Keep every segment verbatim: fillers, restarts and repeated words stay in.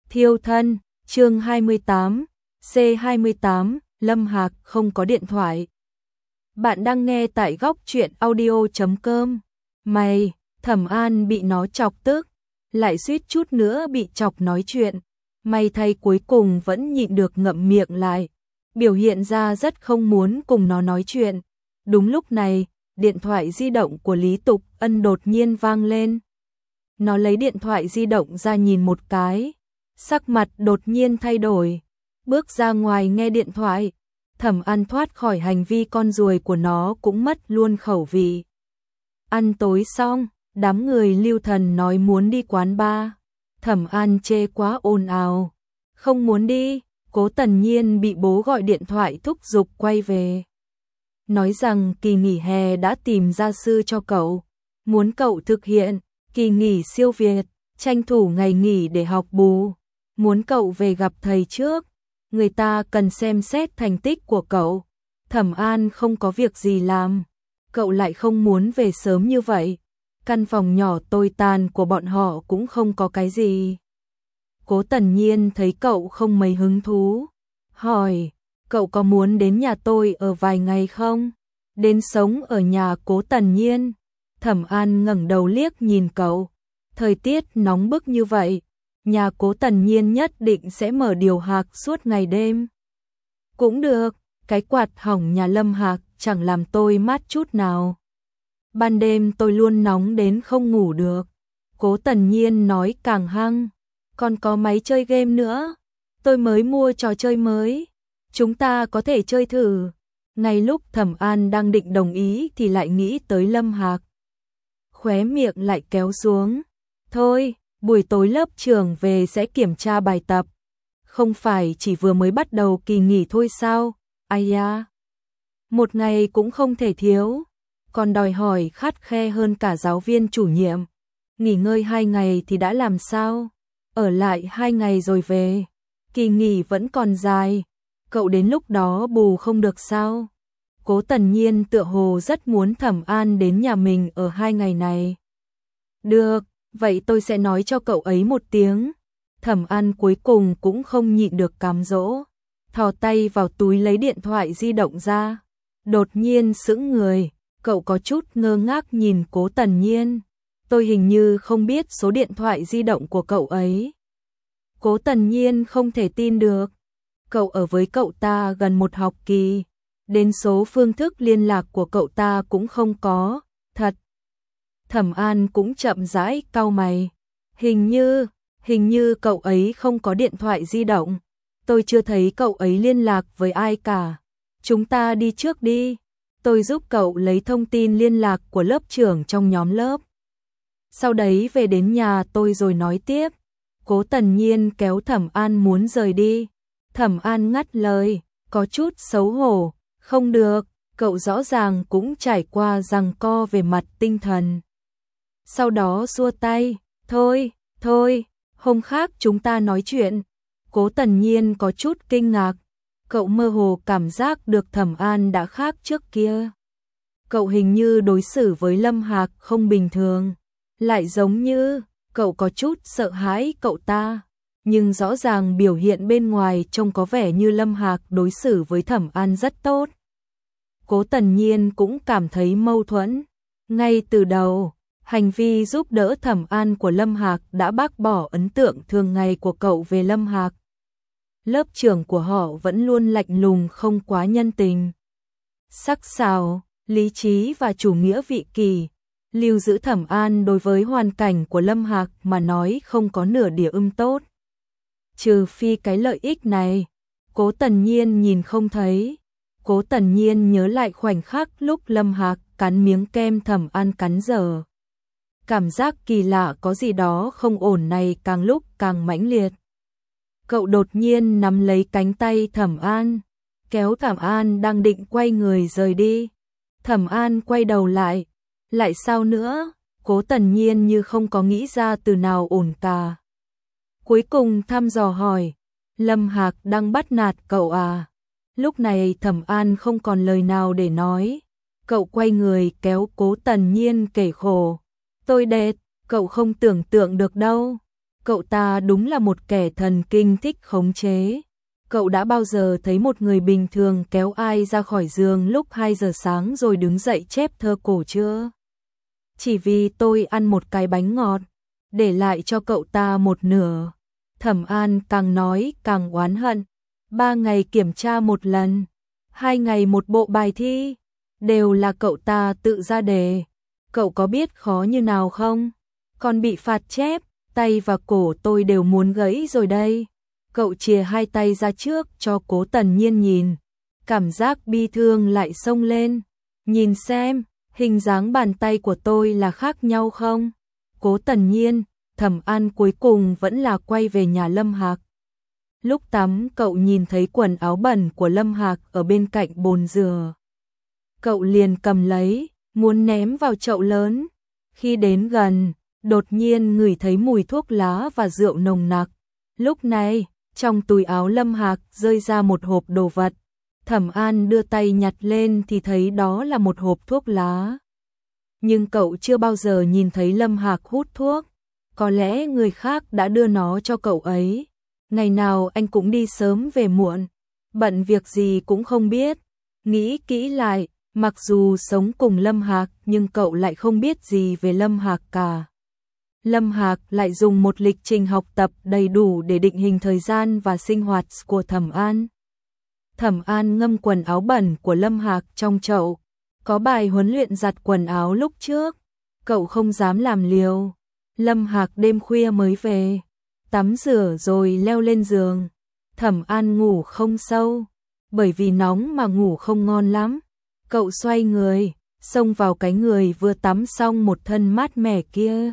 Thiêu thân, chương hai mươi tám, C hai mươi tám, Lâm Hạc không có điện thoại. Bạn đang nghe tại góc truyện audio chấm com. Mày, Thẩm An bị nó chọc tức, lại suýt chút nữa bị chọc nói chuyện. May thay cuối cùng vẫn nhịn được ngậm miệng lại, biểu hiện ra rất không muốn cùng nó nói chuyện. Đúng lúc này, điện thoại di động của Lý Tục Ân đột nhiên vang lên. Nó lấy điện thoại di động ra nhìn một cái, sắc mặt đột nhiên thay đổi, bước ra ngoài nghe điện thoại. Thẩm An thoát khỏi hành vi con ruồi của nó cũng mất luôn khẩu vị. Ăn tối xong, đám người Lưu Thần nói muốn đi quán bar. Thẩm An chê quá ồn ào, không muốn đi. Cố Tần Nhiên bị bố gọi điện thoại thúc giục quay về, nói rằng kỳ nghỉ hè đã tìm gia sư cho cậu, muốn cậu thực hiện kỳ nghỉ siêu việt, tranh thủ ngày nghỉ để học bù, muốn cậu về gặp thầy trước, người ta cần xem xét thành tích của cậu. Thẩm An không có việc gì làm, cậu lại không muốn về sớm như vậy. Căn phòng nhỏ tồi tàn của bọn họ cũng không có cái gì. Cố Tần Nhiên thấy cậu không mấy hứng thú, hỏi, cậu có muốn đến nhà tôi ở vài ngày không? Đến sống ở nhà Cố Tần Nhiên. Thẩm An ngẩng đầu liếc nhìn cậu, thời tiết nóng bức như vậy, nhà Cố Tần Nhiên nhất định sẽ mở điều hòa suốt ngày đêm. Cũng được, cái quạt hỏng nhà Lâm Hạc chẳng làm tôi mát chút nào. Ban đêm tôi luôn nóng đến không ngủ được. Cố Tần Nhiên nói càng hăng, còn có máy chơi game nữa, tôi mới mua trò chơi mới, chúng ta có thể chơi thử. Ngay lúc Thẩm An đang định đồng ý thì lại nghĩ tới Lâm Hạc, khóe miệng lại kéo xuống. Thôi, buổi tối lớp trưởng về sẽ kiểm tra bài tập, không phải chỉ vừa mới bắt đầu kỳ nghỉ thôi sao? Ai da, một ngày cũng không thể thiếu, còn đòi hỏi khắt khe hơn cả giáo viên chủ nhiệm. Nghỉ ngơi hai ngày thì đã làm sao? Ở lại hai ngày rồi về, kỳ nghỉ vẫn còn dài, cậu đến lúc đó bù không được sao? Cố Tần Nhiên tựa hồ rất muốn Thẩm An đến nhà mình ở hai ngày này. Được, vậy tôi sẽ nói cho cậu ấy một tiếng. Thẩm An cuối cùng cũng không nhịn được cám dỗ, thò tay vào túi lấy điện thoại di động ra. Đột nhiên sững người, cậu có chút ngơ ngác nhìn Cố Tần Nhiên. Tôi hình như không biết số điện thoại di động của cậu ấy. Cố Tần Nhiên không thể tin được. Cậu ở với cậu ta gần một học kỳ, đến số phương thức liên lạc của cậu ta cũng không có, thật. Thẩm An cũng chậm rãi cau mày. Hình như, hình như cậu ấy không có điện thoại di động. Tôi chưa thấy cậu ấy liên lạc với ai cả. Chúng ta đi trước đi. Tôi giúp cậu lấy thông tin liên lạc của lớp trưởng trong nhóm lớp. Sau đấy về đến nhà tôi rồi nói tiếp. Cố Tần Nhiên kéo Thẩm An muốn rời đi. Thẩm An ngắt lời, có chút xấu hổ. Không được, cậu rõ ràng cũng trải qua giằng co về mặt tinh thần. Sau đó xua tay, thôi, thôi, hôm khác chúng ta nói chuyện. Cố Tần Nhiên có chút kinh ngạc, cậu mơ hồ cảm giác được Thẩm An đã khác trước kia. Cậu hình như đối xử với Lâm Hạc không bình thường, lại giống như cậu có chút sợ hãi cậu ta, nhưng rõ ràng biểu hiện bên ngoài trông có vẻ như Lâm Hạc đối xử với Thẩm An rất tốt. Cố Tần Nhiên cũng cảm thấy mâu thuẫn. Ngay từ đầu, hành vi giúp đỡ Thẩm An của Lâm Hạc đã bác bỏ ấn tượng thường ngày của cậu về Lâm Hạc. Lớp trưởng của họ vẫn luôn lạnh lùng không quá nhân tình. Sắc sảo, lý trí và chủ nghĩa vị kỷ, lưu giữ Thẩm An đối với hoàn cảnh của Lâm Hạc mà nói không có nửa điểm ưng tốt. Trừ phi cái lợi ích này, Cố Tần Nhiên nhìn không thấy. Cố Tần Nhiên nhớ lại khoảnh khắc lúc Lâm Hạc cắn miếng kem Thẩm An cắn dở. Cảm giác kỳ lạ có gì đó không ổn này càng lúc càng mãnh liệt. Cậu đột nhiên nắm lấy cánh tay Thẩm An, kéo Thẩm An đang định quay người rời đi. Thẩm An quay đầu lại, lại sao nữa? Cố Tần Nhiên như không có nghĩ ra từ nào ổn cả. Cuối cùng thăm dò hỏi, Lâm Hạc đang bắt nạt cậu à? Lúc này Thẩm An không còn lời nào để nói. Cậu quay người kéo Cố Tần Nhiên kể khổ. Tôi đệt, cậu không tưởng tượng được đâu. cậu ta đúng là một kẻ thần kinh thích khống chế. Cậu đã bao giờ thấy một người bình thường kéo ai ra khỏi giường lúc hai giờ sáng rồi đứng dậy chép thơ cổ chưa? Chỉ vì tôi ăn một cái bánh ngọt, để lại cho cậu ta một nửa. Thẩm An càng nói càng oán hận. Ba ngày kiểm tra một lần, hai ngày một bộ bài thi, đều là cậu ta tự ra đề. Cậu có biết khó như nào không? Còn bị phạt chép, tay và cổ tôi đều muốn gãy rồi đây. Cậu chìa hai tay ra trước cho Cố Tần Nhiên nhìn. Cảm giác bi thương lại xông lên. Nhìn xem, hình dáng bàn tay của tôi là khác nhau không? Cố Tần Nhiên, Thẩm An cuối cùng vẫn là quay về nhà Lâm Hạc. Lúc tắm cậu nhìn thấy quần áo bẩn của Lâm Hạc ở bên cạnh bồn rửa. Cậu liền cầm lấy, muốn ném vào chậu lớn. Khi đến gần, đột nhiên ngửi thấy mùi thuốc lá và rượu nồng nặc. Lúc này, trong túi áo Lâm Hạc rơi ra một hộp đồ vật. Thẩm An đưa tay nhặt lên thì thấy đó là một hộp thuốc lá. Nhưng cậu chưa bao giờ nhìn thấy Lâm Hạc hút thuốc. Có lẽ người khác đã đưa nó cho cậu ấy. Ngày nào anh cũng đi sớm về muộn, bận việc gì cũng không biết. Nghĩ kỹ lại, mặc dù sống cùng Lâm Hạc nhưng cậu lại không biết gì về Lâm Hạc cả. Lâm Hạc lại dùng một lịch trình học tập đầy đủ để định hình thời gian và sinh hoạt của Thẩm An. Thẩm An ngâm quần áo bẩn của Lâm Hạc trong chậu. Có bài huấn luyện giặt quần áo lúc trước, cậu không dám làm liều. Lâm Hạc đêm khuya mới về, tắm rửa rồi leo lên giường. Thẩm An ngủ không sâu, bởi vì nóng mà ngủ không ngon lắm. Cậu xoay người, xông vào cái người vừa tắm xong một thân mát mẻ kia.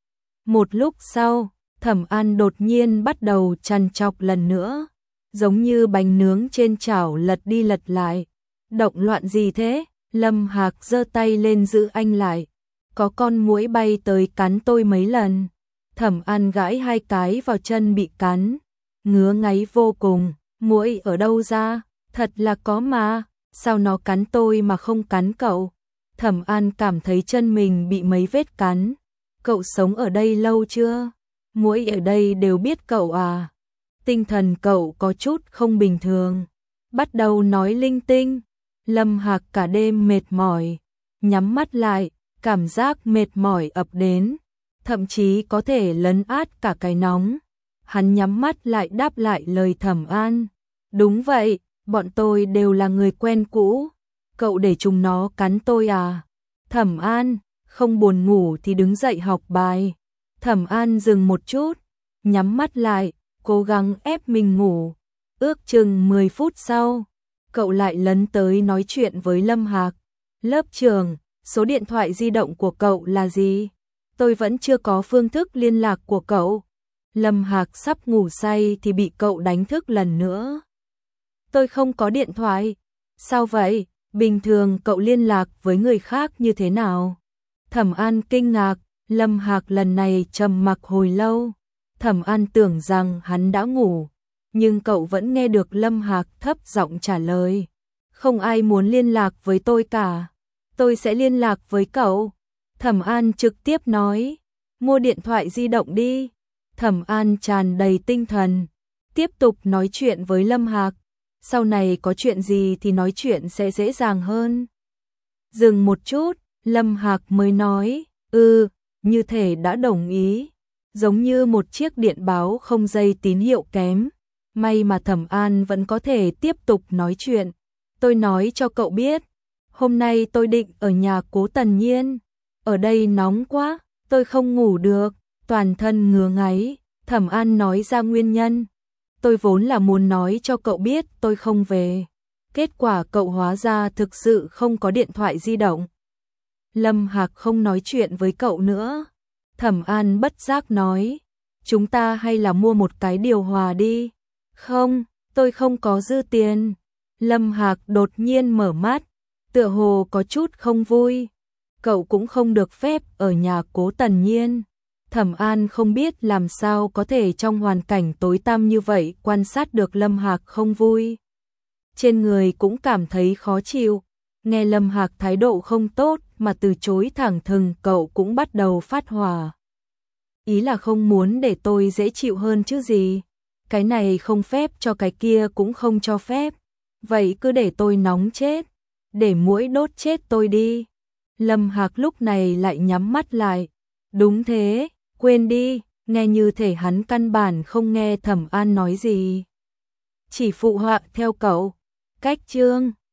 Một lúc sau, Thẩm An đột nhiên bắt đầu trằn trọc lần nữa, giống như bánh nướng trên chảo lật đi lật lại. Động loạn gì thế? Lâm Hạc giơ tay lên giữ anh lại. Có con muỗi bay tới cắn tôi mấy lần. Thẩm An gãi hai cái vào chân bị cắn, ngứa ngáy vô cùng. Muỗi ở đâu ra? Thật là có mà, sao nó cắn tôi mà không cắn cậu? Thẩm An cảm thấy chân mình bị mấy vết cắn. Cậu sống ở đây lâu chưa? Muỗi ở đây đều biết cậu à? Tinh thần cậu có chút không bình thường. Bắt đầu nói linh tinh. Lâm Hạc cả đêm mệt mỏi, nhắm mắt lại, cảm giác mệt mỏi ập đến, thậm chí có thể lấn át cả cái nóng. Hắn nhắm mắt lại đáp lại lời Thẩm An. Đúng vậy, bọn tôi đều là người quen cũ. Cậu để chúng nó cắn tôi à? Thẩm An, không buồn ngủ thì đứng dậy học bài. Thẩm An dừng một chút, nhắm mắt lại, cố gắng ép mình ngủ. Ước chừng mười phút sau, cậu lại lấn tới nói chuyện với Lâm Hạc. Lớp trường, số điện thoại di động của cậu là gì? Tôi vẫn chưa có phương thức liên lạc của cậu. Lâm Hạc sắp ngủ say thì bị cậu đánh thức lần nữa. Tôi không có điện thoại. Sao vậy? Bình thường cậu liên lạc với người khác như thế nào? Thẩm An kinh ngạc, Lâm Hạc lần này trầm mặc hồi lâu. Thẩm An tưởng rằng hắn đã ngủ, nhưng cậu vẫn nghe được Lâm Hạc thấp giọng trả lời. Không ai muốn liên lạc với tôi cả. Tôi sẽ liên lạc với cậu. Thẩm An trực tiếp nói, mua điện thoại di động đi. Thẩm An tràn đầy tinh thần, tiếp tục nói chuyện với Lâm Hạc. Sau này có chuyện gì thì nói chuyện sẽ dễ dàng hơn. Dừng một chút, Lâm Hạc mới nói, ừ, như thể đã đồng ý. Giống như một chiếc điện báo không dây tín hiệu kém. May mà Thẩm An vẫn có thể tiếp tục nói chuyện. Tôi nói cho cậu biết, hôm nay tôi định ở nhà Cố Tần Nhiên. Ở đây nóng quá, tôi không ngủ được, toàn thân ngứa ngáy. Thẩm An nói ra nguyên nhân. Tôi vốn là muốn nói cho cậu biết tôi không về. Kết quả cậu hóa ra thực sự không có điện thoại di động. Lâm Hạc không nói chuyện với cậu nữa. Thẩm An bất giác nói, chúng ta hay là mua một cái điều hòa đi. Không, tôi không có dư tiền. Lâm Hạc đột nhiên mở mắt, tựa hồ có chút không vui. Cậu cũng không được phép ở nhà Cố Tần Nhiên. Thẩm An không biết làm sao có thể trong hoàn cảnh tối tăm như vậy quan sát được Lâm Hạc không vui. Trên người cũng cảm thấy khó chịu. Nghe Lâm Hạc thái độ không tốt mà từ chối thẳng thừng, cậu cũng bắt đầu phát hỏa. ý là không muốn để tôi dễ chịu hơn chứ gì. Cái này không phép cho cái kia cũng không cho phép. Vậy cứ để tôi nóng chết, để muỗi đốt chết tôi đi. Lâm Hạc lúc này lại nhắm mắt lại. Đúng thế, quên đi, nghe như thể hắn căn bản không nghe Thẩm An nói gì. Chỉ phụ họa theo cậu. Cách chương